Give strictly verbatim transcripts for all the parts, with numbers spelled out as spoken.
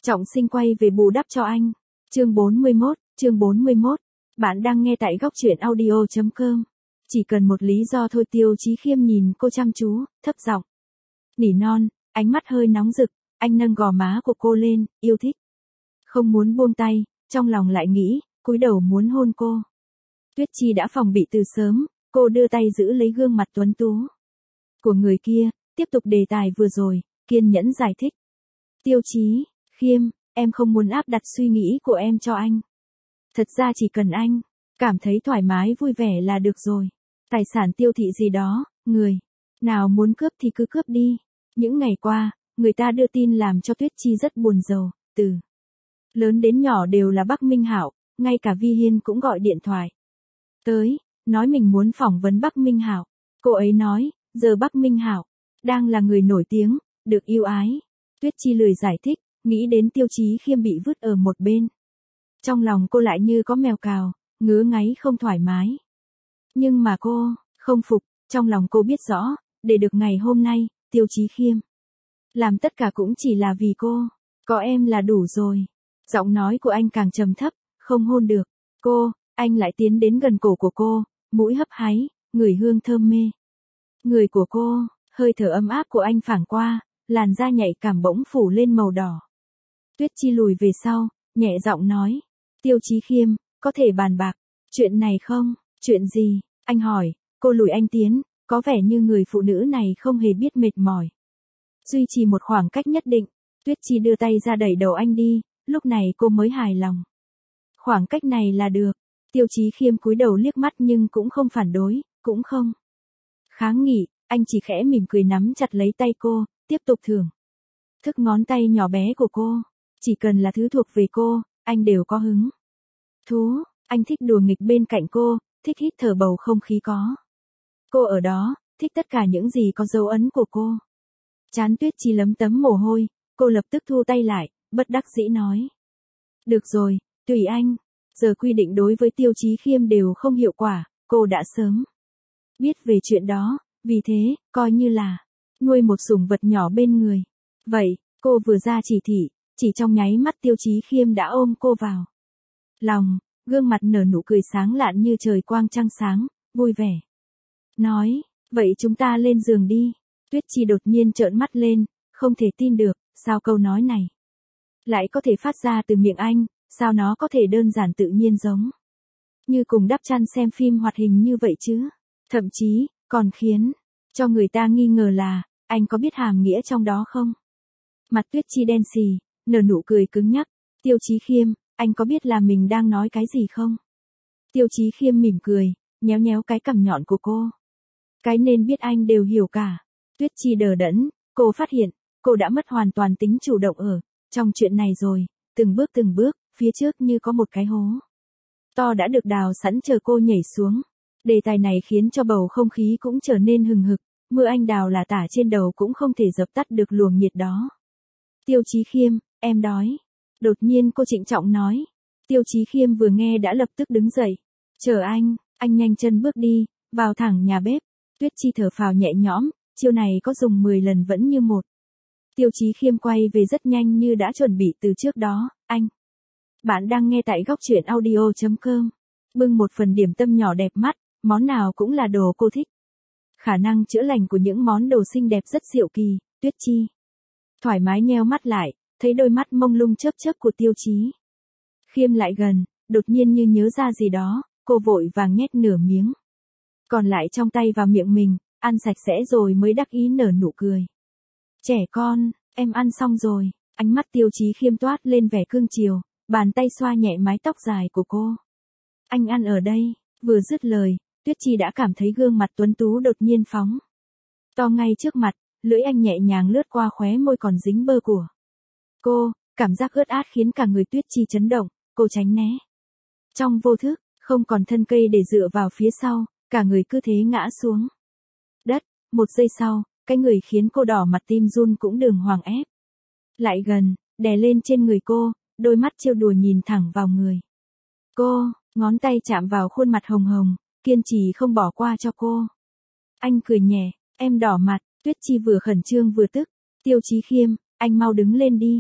Trọng Sinh quay về bù đắp cho anh. Chương bốn mươi mốt, chương bốn mươi mốt. Bạn đang nghe tại góc truyện audio chấm com. Chỉ cần một lý do thôi. Tiêu Chí Khiêm nhìn cô chăm chú, thấp giọng nỉ non, ánh mắt hơi nóng rực, anh nâng gò má của cô lên, yêu thích. Không muốn buông tay, trong lòng lại nghĩ, cúi đầu muốn hôn cô. Tuyết Chi đã phòng bị từ sớm, cô đưa tay giữ lấy gương mặt tuấn tú của người kia, tiếp tục đề tài vừa rồi, kiên nhẫn giải thích. Tiêu Chí Khiêm, em không muốn áp đặt suy nghĩ của em cho anh. Thật ra chỉ cần anh cảm thấy thoải mái vui vẻ là được rồi. Tài sản tiêu thị gì đó, người nào muốn cướp thì cứ cướp đi. Những ngày qua, người ta đưa tin làm cho Tuyết Chi rất buồn rầu, từ lớn đến nhỏ đều là Bắc Minh Hạo, ngay cả Vi Hiên cũng gọi điện thoại tới, nói mình muốn phỏng vấn Bắc Minh Hạo. Cô ấy nói, giờ Bắc Minh Hạo đang là người nổi tiếng, được yêu ái. Tuyết Chi lười giải thích, nghĩ đến Tiêu Chí Khiêm bị vứt ở một bên. Trong lòng cô lại như có mèo cào, ngứa ngáy không thoải mái. Nhưng mà cô không phục, trong lòng cô biết rõ, để được ngày hôm nay, Tiêu Chí Khiêm làm tất cả cũng chỉ là vì cô. Có em là đủ rồi. Giọng nói của anh càng trầm thấp, không hôn được cô. Anh lại tiến đến gần cổ của cô, mũi hấp háy, ngửi hương thơm mê người của cô, hơi thở ấm áp của anh phảng qua, làn da nhạy cảm bỗng phủ lên màu đỏ. Tuyết Chi lùi về sau, nhẹ giọng nói, Tiêu Chí Khiêm, có thể bàn bạc chuyện này không? Chuyện gì? Anh hỏi. Cô lùi anh tiến, có vẻ như người phụ nữ này không hề biết mệt mỏi. Duy trì một khoảng cách nhất định, Tuyết Chi đưa tay ra đẩy đầu anh đi, lúc này cô mới hài lòng. Khoảng cách này là được. Tiêu Chí Khiêm cúi đầu liếc mắt nhưng cũng không phản đối, cũng không kháng nghị, anh chỉ khẽ mỉm cười nắm chặt lấy tay cô, tiếp tục thưởng thức ngón tay nhỏ bé của cô. Chỉ cần là thứ thuộc về cô, anh đều có hứng thú. Anh thích đùa nghịch bên cạnh cô, thích hít thở bầu không khí có cô ở đó, thích tất cả những gì có dấu ấn của cô. Trán Tuyết Chi lấm tấm mồ hôi, cô lập tức thu tay lại, bất đắc dĩ nói. Được rồi, tùy anh. Giờ quy định đối với Tiêu Chí Khiêm đều không hiệu quả, cô đã sớm biết về chuyện đó, vì thế, coi như là nuôi một sủng vật nhỏ bên người. Vậy, cô vừa ra chỉ thị, chỉ trong nháy mắt Tiêu Chí Khiêm đã ôm cô vào lòng, gương mặt nở nụ cười sáng lạn như trời quang trăng sáng, vui vẻ. Nói, vậy chúng ta lên giường đi. Tuyết Chi đột nhiên trợn mắt lên, không thể tin được, sao câu nói này lại có thể phát ra từ miệng anh, sao nó có thể đơn giản tự nhiên giống như cùng đắp chăn xem phim hoạt hình như vậy chứ. Thậm chí, còn khiến cho người ta nghi ngờ là, anh có biết hàm nghĩa trong đó không? Mặt Tuyết Chi đen xì, nở nụ cười cứng nhắc. Tiêu Chí Khiêm, anh có biết là mình đang nói cái gì không? Tiêu Chí Khiêm mỉm cười, nhéo nhéo cái cằm nhọn của cô. Cái nên biết anh đều hiểu cả. Tuyết Chi đờ đẫn, cô phát hiện, cô đã mất hoàn toàn tính chủ động ở trong chuyện này rồi, từng bước từng bước, phía trước như có một cái hố to đã được đào sẵn chờ cô nhảy xuống. Đề tài này khiến cho bầu không khí cũng trở nên hừng hực, mưa anh đào là tả trên đầu cũng không thể dập tắt được luồng nhiệt đó. Tiêu Chí Khiêm, em đói. Đột nhiên cô trịnh trọng nói. Tiêu Chí Khiêm vừa nghe đã lập tức đứng dậy. Chờ anh, anh nhanh chân bước đi, vào thẳng nhà bếp. Tuyết Chi thở phào nhẹ nhõm, chiêu này có dùng mười lần vẫn như một. Tiêu Chí Khiêm quay về rất nhanh như đã chuẩn bị từ trước đó, anh. Bạn đang nghe tại góc truyện audio chấm com. Bưng một phần điểm tâm nhỏ đẹp mắt, món nào cũng là đồ cô thích. Khả năng chữa lành của những món đồ xinh đẹp rất diệu kỳ. Tuyết Chi thoải mái nheo mắt lại, thấy đôi mắt mông lung chớp chớp của Tiêu Chí Khiêm lại gần, đột nhiên như nhớ ra gì đó, cô vội vàng nhét nửa miếng còn lại trong tay vào miệng mình, ăn sạch sẽ rồi mới đắc ý nở nụ cười. Trẻ con, em ăn xong rồi. Ánh mắt Tiêu Chí Khiêm toát lên vẻ cương chiều, bàn tay xoa nhẹ mái tóc dài của cô. Anh ăn ở đây. Vừa dứt lời, Tuyết Chi đã cảm thấy gương mặt tuấn tú đột nhiên phóng to ngay trước mặt, lưỡi anh nhẹ nhàng lướt qua khóe môi còn dính bơ của cô, cảm giác ướt át khiến cả người Tuyết Chi chấn động, cô tránh né. Trong vô thức, không còn thân cây để dựa vào phía sau, cả người cứ thế ngã xuống đất. Một giây sau, cái người khiến cô đỏ mặt tim run cũng đường hoàng ép lại gần, đè lên trên người cô, đôi mắt trêu đùa nhìn thẳng vào người cô, ngón tay chạm vào khuôn mặt hồng hồng, kiên trì không bỏ qua cho cô. Anh cười nhẹ, em đỏ mặt. Tuyết Chi vừa khẩn trương vừa tức. Tiêu Chí Khiêm, anh mau đứng lên đi.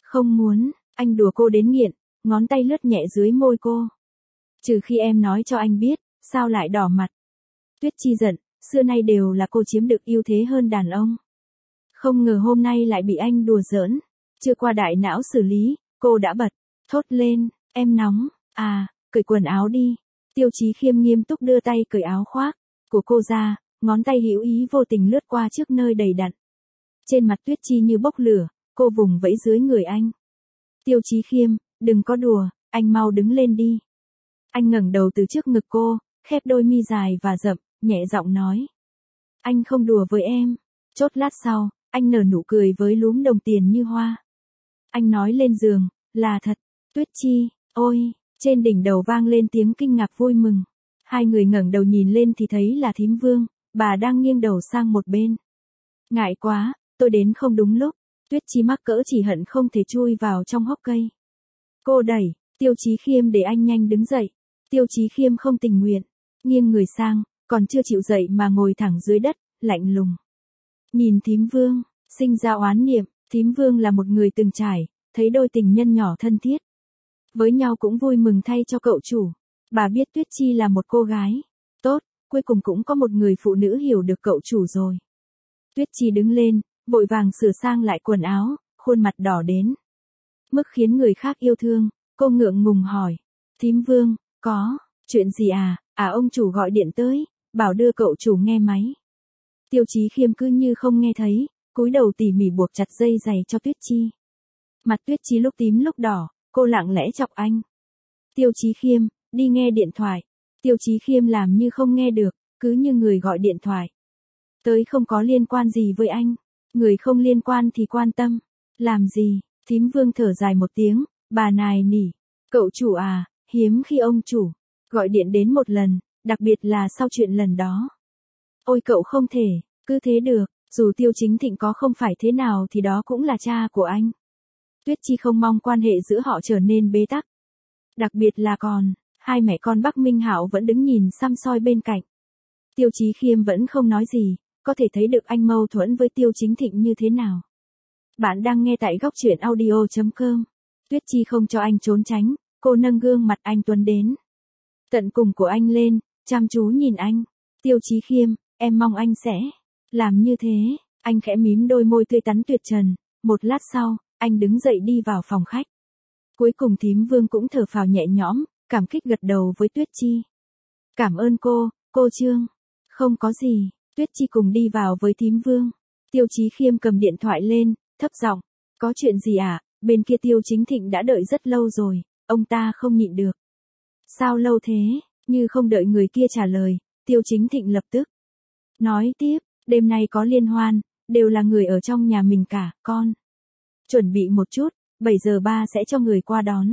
Không muốn, anh đùa cô đến nghiện, ngón tay lướt nhẹ dưới môi cô. Trừ khi em nói cho anh biết, sao lại đỏ mặt. Tuyết Chi giận, xưa nay đều là cô chiếm được ưu thế hơn đàn ông. Không ngờ hôm nay lại bị anh đùa giỡn. Chưa qua đại não xử lý, cô đã bật, thốt lên, em nóng, à, cởi quần áo đi. Tiêu Chí Khiêm nghiêm túc đưa tay cởi áo khoác của cô ra, ngón tay hữu ý vô tình lướt qua trước nơi đầy đặn. Trên mặt Tuyết Chi như bốc lửa, cô vùng vẫy dưới người anh. Tiêu Chí Khiêm, đừng có đùa, anh mau đứng lên đi. Anh ngẩng đầu từ trước ngực cô, khép đôi mi dài và rậm, nhẹ giọng nói. Anh không đùa với em. Chốt lát sau, anh nở nụ cười với lúm đồng tiền như hoa. Anh nói lên giường, là thật. Tuyết Chi, ôi, trên đỉnh đầu vang lên tiếng kinh ngạc vui mừng. Hai người ngẩng đầu nhìn lên thì thấy là thím Vương, bà đang nghiêng đầu sang một bên. Ngại quá, tôi đến không đúng lúc. Tuyết Chi mắc cỡ chỉ hận không thể chui vào trong hốc cây. Cô đẩy, Tiêu Chí Khiêm để anh nhanh đứng dậy. Tiêu Chí Khiêm không tình nguyện, nghiêng người sang, còn chưa chịu dậy mà ngồi thẳng dưới đất, lạnh lùng. Nhìn thím Vương, sinh ra oán niệm, thím Vương là một người từng trải, thấy đôi tình nhân nhỏ thân thiết. Với nhau cũng vui mừng thay cho cậu chủ. Bà biết Tuyết Chi là một cô gái. Tốt, cuối cùng cũng có một người phụ nữ hiểu được cậu chủ rồi. Tuyết Chi đứng lên, vội vàng sửa sang lại quần áo, khuôn mặt đỏ đến mức khiến người khác yêu thương. Cô ngượng ngùng hỏi. Thím Vương, có, chuyện gì à? À ông chủ gọi điện tới, bảo đưa cậu chủ nghe máy. Tiêu Chí Khiêm cứ như không nghe thấy, cúi đầu tỉ mỉ buộc chặt dây giày cho Tuyết Chi. Mặt Tuyết Chi lúc tím lúc đỏ, cô lặng lẽ chọc anh. Tiêu Chí Khiêm, đi nghe điện thoại. Tiêu Chí Khiêm làm như không nghe được, cứ như người gọi điện thoại tới không có liên quan gì với anh. Người không liên quan thì quan tâm. Làm gì? Thím Vương thở dài một tiếng, bà nài nỉ. Cậu chủ à, hiếm khi ông chủ gọi điện đến một lần, đặc biệt là sau chuyện lần đó. Ôi cậu không thể, cứ thế được, dù Tiêu Chính Thịnh có không phải thế nào thì đó cũng là cha của anh. Tuyết Chi không mong quan hệ giữa họ trở nên bế tắc. Đặc biệt là còn, hai mẹ con Bắc Minh Hạo vẫn đứng nhìn săm soi bên cạnh. Tiêu Chí Khiêm vẫn không nói gì, có thể thấy được anh mâu thuẫn với Tiêu Chính Thịnh như thế nào. Bạn đang nghe tại góc truyện audio chấm com. Tuyết Chi không cho anh trốn tránh, cô nâng gương mặt anh tuấn đến tận cùng của anh lên, chăm chú nhìn anh. Tiêu Chí Khiêm, em mong anh sẽ làm như thế. Anh khẽ mím đôi môi tươi tắn tuyệt trần. Một lát sau, anh đứng dậy đi vào phòng khách. Cuối cùng thím Vương cũng thở phào nhẹ nhõm, cảm kích gật đầu với Tuyết Chi. Cảm ơn cô, cô Trương. Không có gì. Tuyết Chi cùng đi vào với thím Vương. Tiêu Chí Khiêm cầm điện thoại lên, thấp giọng. Có chuyện gì à? Bên kia Tiêu Chính Thịnh đã đợi rất lâu rồi, ông ta không nhịn được. Sao lâu thế? Như không đợi người kia trả lời, Tiêu Chính Thịnh lập tức nói tiếp, đêm nay có liên hoan, đều là người ở trong nhà mình cả, con. Chuẩn bị một chút, bảy giờ ba sẽ cho người qua đón.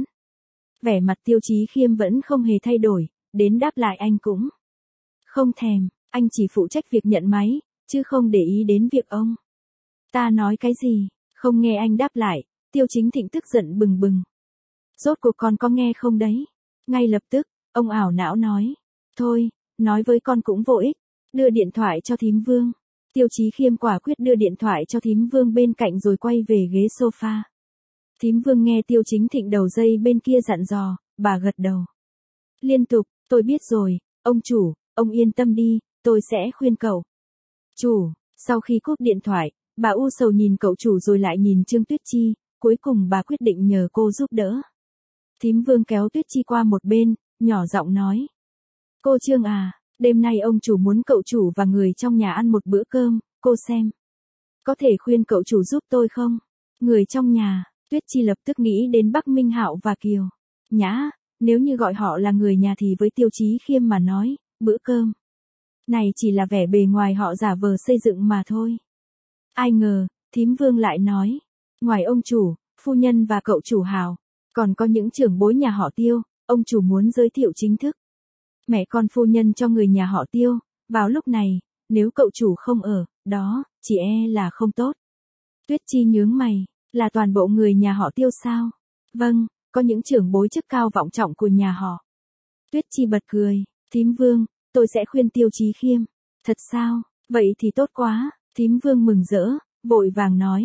Vẻ mặt Tiêu Chí Khiêm vẫn không hề thay đổi, đến đáp lại anh cũng không thèm, anh chỉ phụ trách việc nhận máy, chứ không để ý đến việc ông ta nói cái gì. Không nghe anh đáp lại, Tiêu Chính Thịnh tức giận bừng bừng. Rốt cuộc con có nghe không đấy? Ngay lập tức, ông ảo não nói. Thôi, nói với con cũng vô ích, đưa điện thoại cho thím Vương. Tiêu Chí Khiêm quả quyết đưa điện thoại cho thím Vương bên cạnh rồi quay về ghế sofa. Thím Vương nghe Tiêu Chính Thịnh đầu dây bên kia dặn dò, bà gật đầu liên tục, tôi biết rồi, ông chủ, ông yên tâm đi, tôi sẽ khuyên cậu chủ. Sau khi cúp điện thoại, bà u sầu nhìn cậu chủ rồi lại nhìn Trương Tuyết Chi, cuối cùng bà quyết định nhờ cô giúp đỡ. Thím Vương kéo Tuyết Chi qua một bên, nhỏ giọng nói. Cô Trương à, đêm nay ông chủ muốn cậu chủ và người trong nhà ăn một bữa cơm, cô xem. Có thể khuyên cậu chủ giúp tôi không? Người trong nhà, Tuyết Chi lập tức nghĩ đến Bắc Minh Hạo và Kiều Nhã, nếu như gọi họ là người nhà thì với Tiêu Chí Khiêm mà nói, bữa cơm này chỉ là vẻ bề ngoài họ giả vờ xây dựng mà thôi. Ai ngờ, thím Vương lại nói, ngoài ông chủ, phu nhân và cậu chủ Hào, còn có những trưởng bối nhà họ Tiêu, ông chủ muốn giới thiệu chính thức mẹ con phu nhân cho người nhà họ Tiêu. Vào lúc này, nếu cậu chủ không ở đó, chỉ e là không tốt. Tuyết Chi nhướng mày, là toàn bộ người nhà họ Tiêu sao? Vâng, có những trưởng bối chức cao vọng trọng của nhà họ. Tuyết Chi bật cười, thím Vương, tôi sẽ khuyên Tiêu Chí Khiêm. Thật sao? Vậy thì tốt quá. Thím Vương mừng rỡ, vội vàng nói.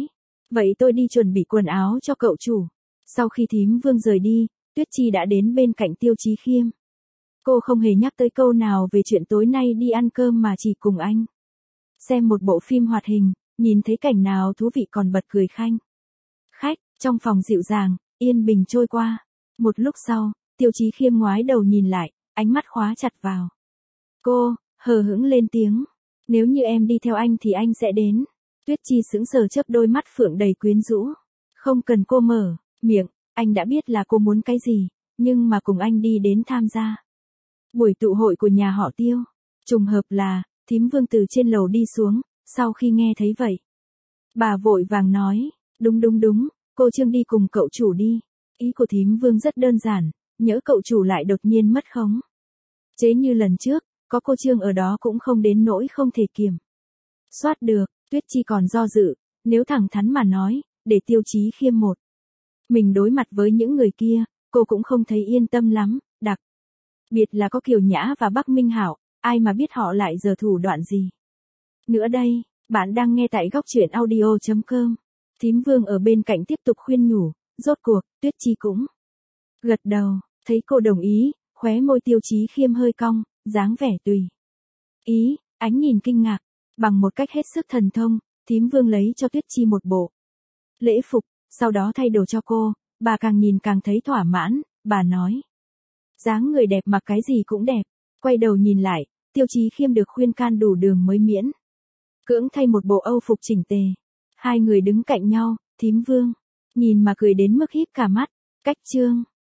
Vậy tôi đi chuẩn bị quần áo cho cậu chủ. Sau khi thím Vương rời đi, Tuyết Chi đã đến bên cạnh Tiêu Chí Khiêm. Cô không hề nhắc tới câu nào về chuyện tối nay đi ăn cơm mà chỉ cùng anh xem một bộ phim hoạt hình, nhìn thấy cảnh nào thú vị còn bật cười khanh khách. Trong phòng dịu dàng, yên bình trôi qua. Một lúc sau, Tiêu Chí Khiêm ngoái đầu nhìn lại, ánh mắt khóa chặt vào cô, hờ hững lên tiếng. Nếu như em đi theo anh thì anh sẽ đến. Tuyết Chi sững sờ chớp đôi mắt phượng đầy quyến rũ. Không cần cô mở miệng, anh đã biết là cô muốn cái gì, nhưng mà cùng anh đi đến tham gia buổi tụ hội của nhà họ Tiêu. Trùng hợp là, thím Vương từ trên lầu đi xuống, sau khi nghe thấy vậy. Bà vội vàng nói, đúng đúng đúng, cô Trương đi cùng cậu chủ đi. Ý của thím Vương rất đơn giản, nhỡ cậu chủ lại đột nhiên mất khống chế như lần trước, có cô Trương ở đó cũng không đến nỗi không thể kiểm soát được. Tuyết Chi còn do dự, nếu thẳng thắn mà nói, để Tiêu Chí Khiêm một mình đối mặt với những người kia, cô cũng không thấy yên tâm lắm, đặc biệt là có Kiều Nhã và Bắc Minh Hảo, ai mà biết họ lại giở thủ đoạn gì. Nữa đây, bạn đang nghe tại góc truyện audio chấm com. Thím Vương ở bên cạnh tiếp tục khuyên nhủ, rốt cuộc, Tuyết Chi cũng gật đầu, thấy cô đồng ý, khóe môi Tiêu Chí Khiêm hơi cong, dáng vẻ tùy ý, ánh nhìn kinh ngạc. Bằng một cách hết sức thần thông, thím Vương lấy cho Tuyết Chi một bộ lễ phục, sau đó thay đồ cho cô. Bà càng nhìn càng thấy thỏa mãn, bà nói, dáng người đẹp mặc cái gì cũng đẹp. Quay đầu nhìn lại, Tiêu Chí Khiêm được khuyên can đủ đường mới miễn cưỡng thay một bộ âu phục chỉnh tề. Hai người đứng cạnh nhau, thím Vương nhìn mà cười đến mức híp cả mắt. Cách Trương